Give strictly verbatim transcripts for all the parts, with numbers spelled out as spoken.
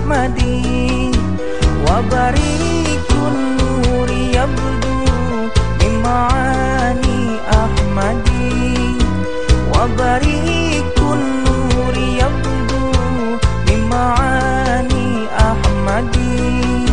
Ahmadi wa barikun nuri yabdu bima'ani Ahmadi wa barikun nuri yabdu bima'ani Ahmadi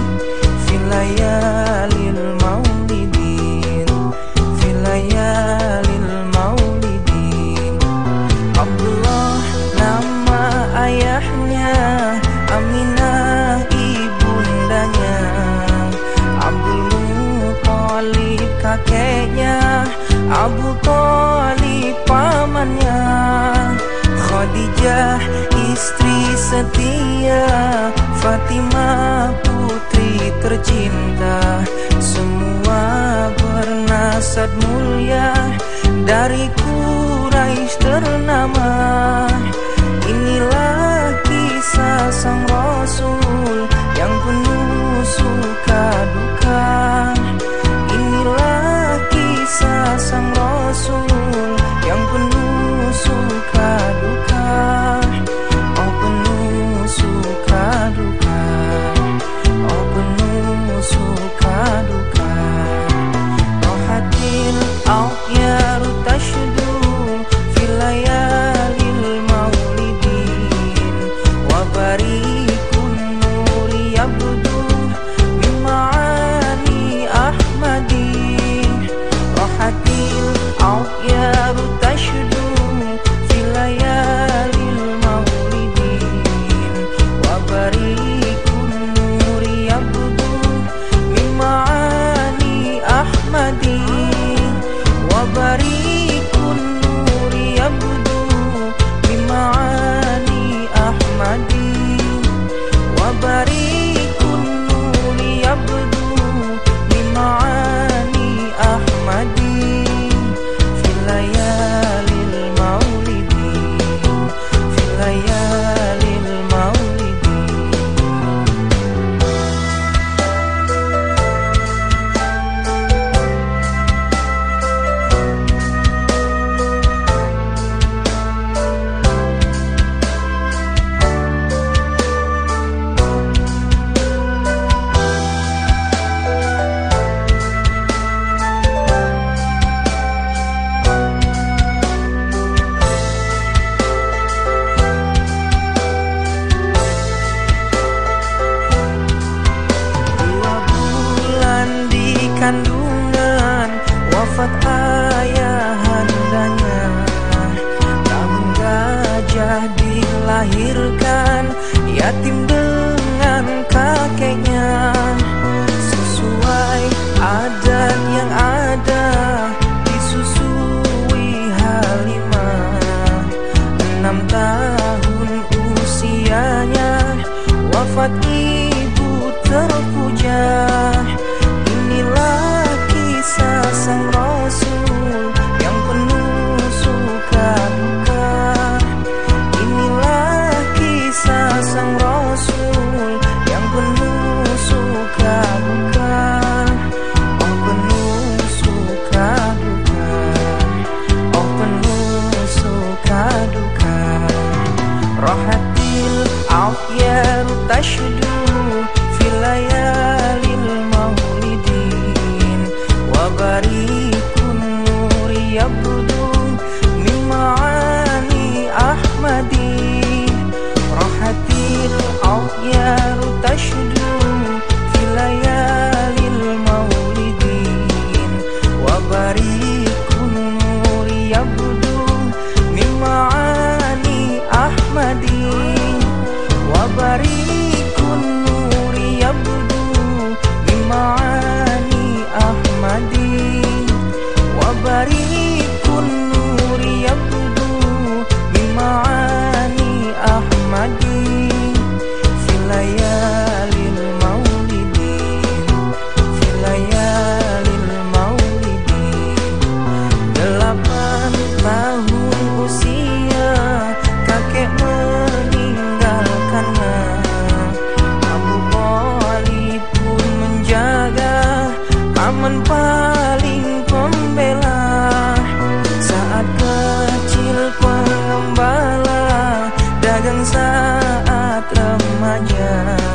filayalil maulidin filayalil maulidin. Abdullah nama ayahnya, Aminah ibundanya, Abdul Muthalib kakeknya, Abu Thalib pamannya, Khadijah istri setia, Fatimah putri tercinta, semua bernasab mulia dari Quraisy ternama. Inilah kisah sang Rasul yang penuh suka duka. Inilah kisah sang Rasul yang penuh suka duka. Oh penuh suka duka, oh penuh suka duka. Rohatil akhyaru tashdu filayalil maulidin wa barikun nuri yabdu bima'ani Ahmadi. Rohatil akhyaru tashdu filayalil maulidin wa barikun nuri yabdu bima'ani Ahmadi wa barikun nuri yabdu bima'ani Ahmadi wa barikun nuri yabdu bima'ani Ahmadi filayalil maulidin filayalil maulidin. Kandungan wafat ayahandanya, tabung gajah dilahirkan yatim dengan kakeknya. Sesuai adat yang ada disusui Halimah, enam tahun usianya wafat ibu terpuja. Inilah kisah sang Rasul yang penuh suka duka. Inilah kisah sang Rasul yang penuh suka duka. Oh penuh suka duka, oh penuh suka duka. Rohatil akhyaru tashdu filayalil maulidin wa barikun nuri yabdu mima'ani Ahmadi. Rohatil akhyaru tashdu filayalil maulidin wa barikun nuri yabdu mima'ani Ahmadi wa barikun nuri yabdu bima'ani Ahmadi wa barikun nuri yabdu bima'ani Ahmadi filayalil maulidin filayalil maulidin. Delapan tahun usia kakek meninggalkannya, Abu Thalib pun menjaga, aman paling pembela. Saat kecil pengembala, dagang saat remaja.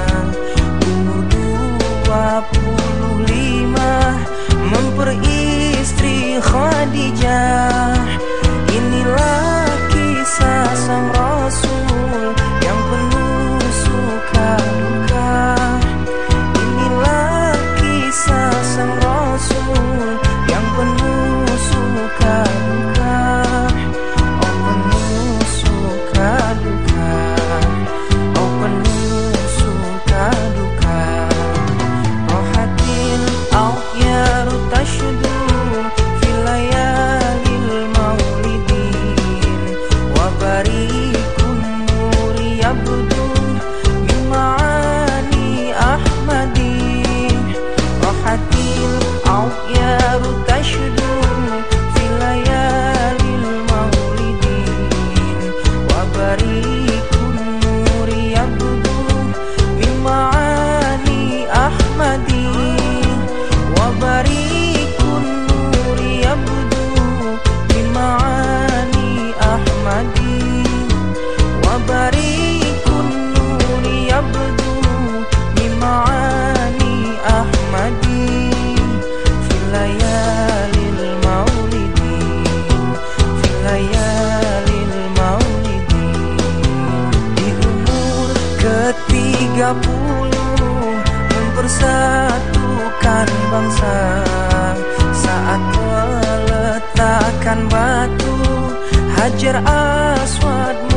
barikun nuri yabdu min ma'ani ahmadi wa barikun nuri yabdu min ma'ani ahmadi wa barikun nuri yabdu min ma'ani ahmadi fil layalil maulidi fil layalil maulidi di umur ketiga puluh mempersatukan bangsa saat meletakkan batu Hajar Aswad